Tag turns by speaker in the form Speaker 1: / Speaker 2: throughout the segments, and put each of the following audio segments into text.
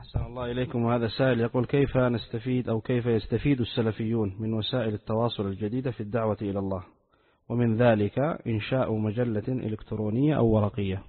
Speaker 1: أحسن الله إليكم. وهذا سائل يقول: كيف نستفيد أو كيف يستفيد السلفيون من وسائل التواصل الجديدة في الدعوة إلى الله، ومن ذلك إنشاء مجلة إلكترونية أو ورقية؟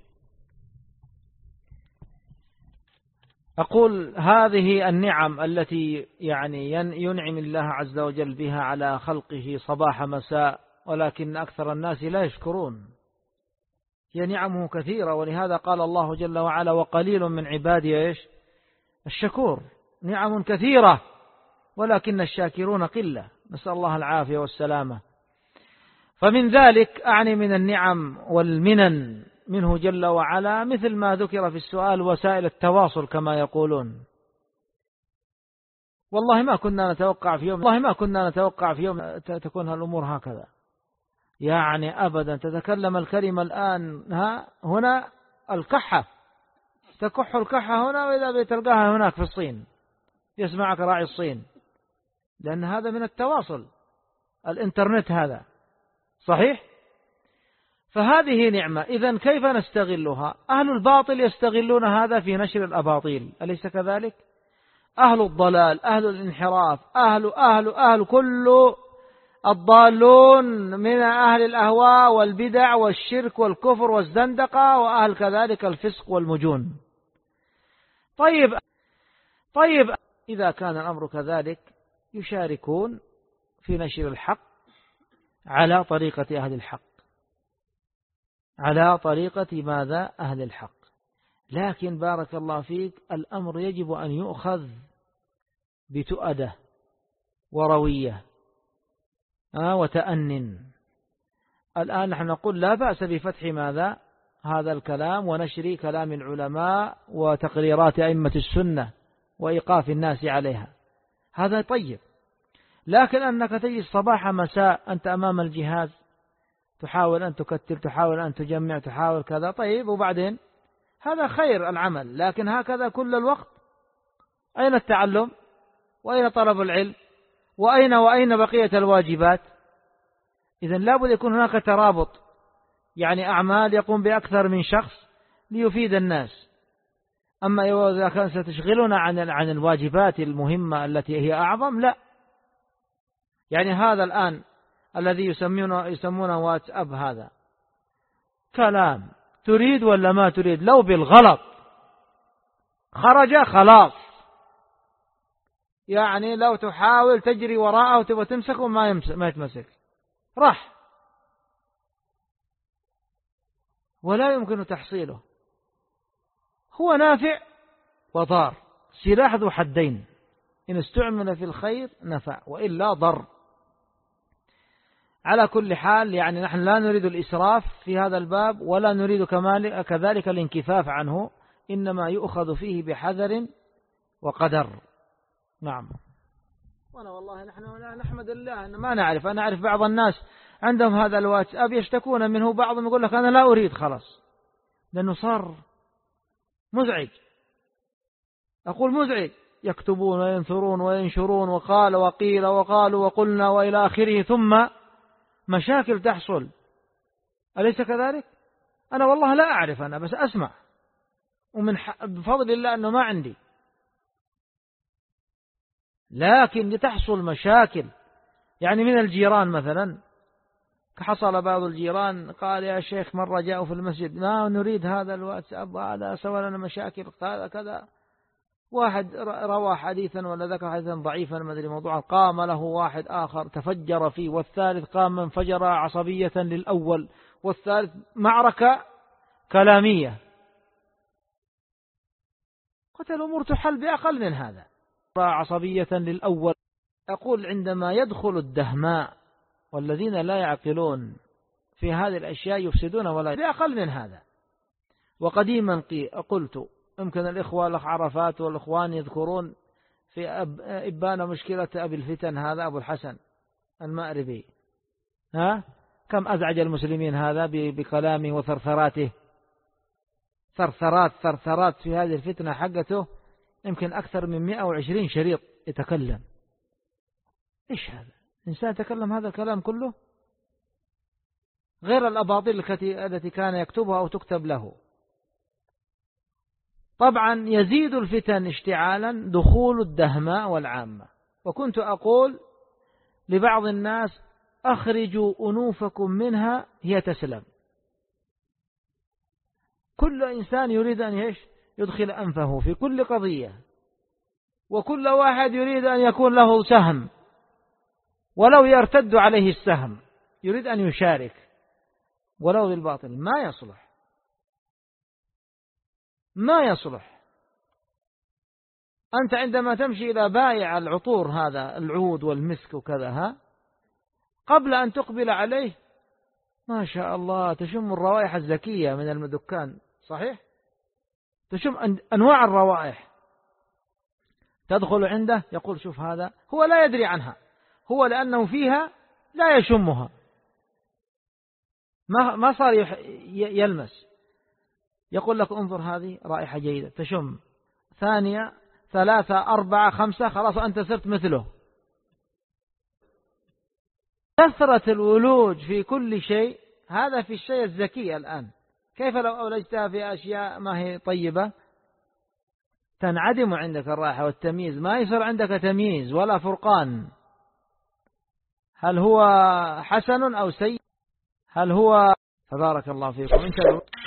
Speaker 2: أقول هذه النعم التي يعني ينعم الله عز وجل بها على خلقه صباح مساء، ولكن أكثر الناس لا يشكرون. هي نعمه كثيرة، ولهذا قال الله جل وعلا: وقليل من عبادي الشكور. نعم كثيرة ولكن الشاكرون قلة، نسأل الله العافية والسلامة. فمن ذلك أعني من النعم والمنن منه جل وعلا مثل ما ذكر في السؤال وسائل التواصل كما يقولون. والله ما كنا نتوقع في يوم تكون الأمور هكذا، يعني أبدا. تتكلم الكلمة الآن هنا الكحة، تكح الكحة هنا، وإذا بتلقاها هناك في الصين يسمعك راعي الصين، لأن هذا من التواصل، الإنترنت هذا صحيح. فهذه نعمة. إذن كيف نستغلها؟ أهل الباطل يستغلون هذا في نشر الأباطيل، أليس كذلك؟ أهل الضلال، أهل الانحراف، أهل كل الضالون من أهل الأهواء والبدع والشرك والكفر والزندقة، وأهل كذلك الفسق والمجون. طيب إذا كان الأمر كذلك يشاركون في نشر الحق على طريقة أهل الحق، على طريقة ماذا؟ أهل الحق. لكن بارك الله فيك، الأمر يجب أن يؤخذ بتؤدة وروية وتأنٍ. الآن نحن نقول لا بأس بفتح ماذا؟ هذا الكلام ونشر كلام العلماء وتقريرات أئمة السنة وإيقاف الناس عليها، هذا طيب. لكن أنك تجلس صباح مساء أنت أمام الجهاز، تحاول أن تكتب، تحاول أن تجمع، تحاول كذا، طيب وبعدين؟ هذا خير العمل، لكن هكذا كل الوقت؟ أين التعلم؟ وأين طلب العلم؟ وأين بقية الواجبات؟ إذن لابد يكون هناك ترابط، يعني أعمال يقوم بأكثر من شخص ليفيد الناس. أما إذا كان ستشغلنا عن الواجبات المهمة التي هي أعظم، لا. يعني هذا الآن الذي يسمونه واتساب، هذا كلام تريد ولا ما تريد، لو بالغلط خرج خلاص، يعني لو تحاول تجري وراءه وتبغى تمسكه ما يتمسك، راح، ولا يمكن تحصيله. هو نافع وضار، سلاح ذو حدين، إن استعمل في الخير نفع وإلا ضر. على كل حال، يعني نحن لا نريد الإسراف في هذا الباب، ولا نريد كذلك الانكفاف عنه، إنما يؤخذ فيه بحذر وقدر. نعم. وأنا والله نحن نحمد الله أن ما نعرف. أنا أعرف بعض الناس عندهم هذا الواتساب يشتكون منه، بعضهم يقول لك أنا لا أريد، خلاص، لأنه صار مزعج. أقول مزعج، يكتبون وينثرون وينشرون وقال وقيل وقالوا وقلنا وإلى آخره، ثم مشاكل تحصل، أليس كذلك؟ أنا والله لا أعرف، أنا بس أسمع، ومن بفضل الله أنه ما عندي، لكن تحصل مشاكل. يعني من الجيران مثلا، حصل بعض الجيران قال يا شيخ مرة جاءوا في المسجد ما نريد هذا الواتساب، هذا سوى لنا مشاكل كذا. واحد روى حديثا ولا ذكر حديثا ضعيفا ما أدري موضوعا، قام له واحد آخر تفجر فيه، والثالث قام انفجر عصبية للأول، والثالث معركة كلامية. قلت الأمور تحل بأقل من هذا، عصبية للأول. أقول عندما يدخل الدهماء والذين لا يعقلون في هذه الأشياء يفسدون ولا بأقل من هذا. وقديما قلت يمكن الإخوة الأخ عرفات والإخوان يذكرون في إبان مشكلة أبي الفتن هذا أبو الحسن المأربي، كم أزعج المسلمين هذا بكلامه وثرثراته، ثرثرات في هذه الفتنة حقته، يمكن أكثر من 120 شريط يتكلم. إيش هذا؟ إنسان يتكلم هذا الكلام كله، غير الأباطيل التي كان يكتبها أو تكتب له. طبعا يزيد الفتن اشتعالا دخول الدهماء والعامة. وكنت أقول لبعض الناس أخرجوا أنوفكم منها هي تسلم. كل إنسان يريد أن يدخل أنفه في كل قضية، وكل واحد يريد أن يكون له سهم، ولو يرتد عليه السهم يريد أن يشارك ولو بالباطل. ما يصلح، ما يصلح. أنت عندما تمشي إلى بائع العطور هذا العود والمسك وكذا، قبل أن تقبل عليه ما شاء الله تشم الروائح الزكية من الدكان، صحيح؟ تشم أنواع الروائح. تدخل عنده يقول شوف هذا، هو لا يدري عنها، هو لأنه فيها لا يشمها، ما صار يلمس. يقول لك انظر هذه رائحة جيدة، تشم ثانية 3 4 5 خلاص أنت صرت مثله. كثرة الولوج في كل شيء، هذا في الشيء الزكي الآن. كيف لو أولجتها في أشياء ما هي طيبة؟ تنعدم عندك الراحة والتمييز، ما يصير عندك تمييز ولا فرقان. هل هو حسن أو سيء؟ هل هو؟ فبارك الله فيكم.